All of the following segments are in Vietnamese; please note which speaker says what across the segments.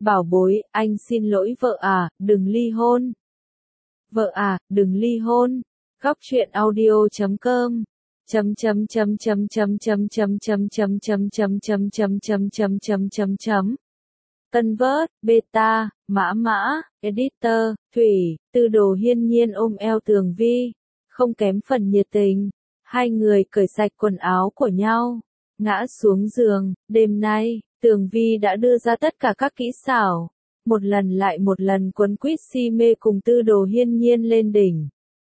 Speaker 1: Bảo bối, anh xin lỗi vợ à, đừng ly hôn. Vợ à, đừng ly hôn. Góc truyện audio.com chấm chấm chấm chấm chấm chấm chấm chấm chấm chấm chấm chấm chấm chấm chấm chấm chấm chấm. Convert, beta, mã mã, editor, Thủy, Tư Đồ hiên nhiên ôm eo Tường Vi, không kém phần nhiệt tình. Hai người cởi sạch quần áo của nhau, ngã xuống giường. Đêm nay, Tường Vi đã đưa ra tất cả các kỹ xảo, một lần lại một lần quấn quýt si mê cùng Tư Đồ hiên nhiên lên đỉnh.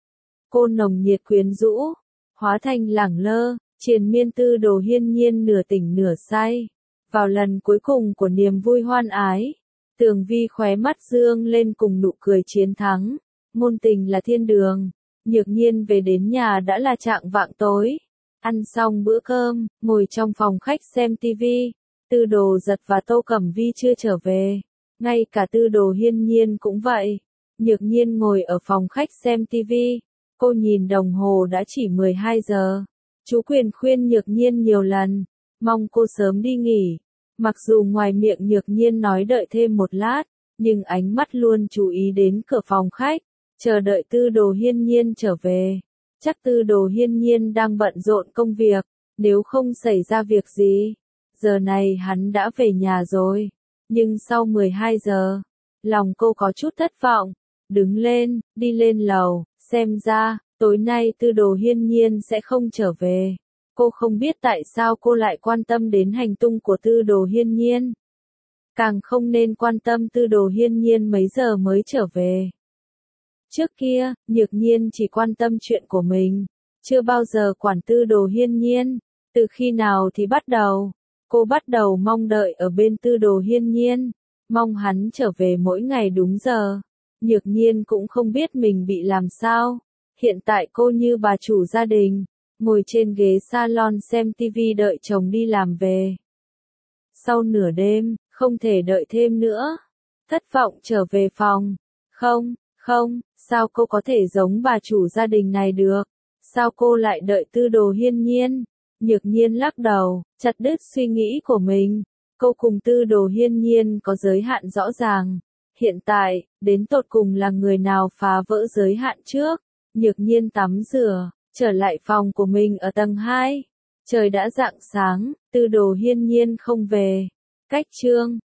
Speaker 1: Cô nồng nhiệt quyến rũ, hóa thành lẳng lơ, triền miên Tư Đồ hiên nhiên nửa tỉnh nửa say. Vào lần cuối cùng của niềm vui hoan ái, Tường Vi khóe mắt dương lên cùng nụ cười chiến thắng. Ngôn tình là thiên đường. Nhược nhiên về đến nhà đã là chạng vạng tối. Ăn xong bữa cơm, ngồi trong phòng khách xem tivi. Tư Đồ Giật và Tô Cẩm Vi chưa trở về. Ngay cả Tư Đồ hiên nhiên cũng vậy. Nhược nhiên ngồi ở phòng khách xem tivi. Cô nhìn đồng hồ đã chỉ 12 giờ. Chú Quyền khuyên Nhược nhiên nhiều lần, mong cô sớm đi nghỉ. Mặc dù ngoài miệng Nhược nhiên nói đợi thêm một lát, nhưng ánh mắt luôn chú ý đến cửa phòng khách, chờ đợi Tư Đồ hiên nhiên trở về. Chắc Tư Đồ hiên nhiên đang bận rộn công việc, nếu không xảy ra việc gì, giờ này hắn đã về nhà rồi. Nhưng sau 12 giờ, lòng cô có chút thất vọng. Đứng lên, đi lên lầu, xem ra, tối nay Tư Đồ hiên nhiên sẽ không trở về. Cô không biết tại sao cô lại quan tâm đến hành tung của Tư Đồ hiên nhiên. Càng không nên quan tâm Tư Đồ hiên nhiên mấy giờ mới trở về. Trước kia, Nhược nhiên chỉ quan tâm chuyện của mình, chưa bao giờ quản Tư Đồ hiên nhiên. Từ khi nào thì bắt đầu, cô bắt đầu mong đợi ở bên Tư Đồ hiên nhiên, mong hắn trở về mỗi ngày đúng giờ. Nhược nhiên cũng không biết mình bị làm sao. Hiện tại cô như bà chủ gia đình, ngồi trên ghế salon xem tivi đợi chồng đi làm về. Sau nửa đêm, không thể đợi thêm nữa. Thất vọng trở về phòng. Không, sao cô có thể giống bà chủ gia đình này được? Sao cô lại đợi Tư Đồ hiên nhiên? Nhược nhiên lắc đầu, chặt đứt suy nghĩ của mình. Cô cùng Tư Đồ hiên nhiên có giới hạn rõ ràng. Hiện tại, đến tột cùng là người nào phá vỡ giới hạn trước? Nhược nhiên tắm rửa, trở lại phòng của mình ở tầng 2. Trời đã rạng sáng, Tư Đồ hiên nhiên không về. Cách chương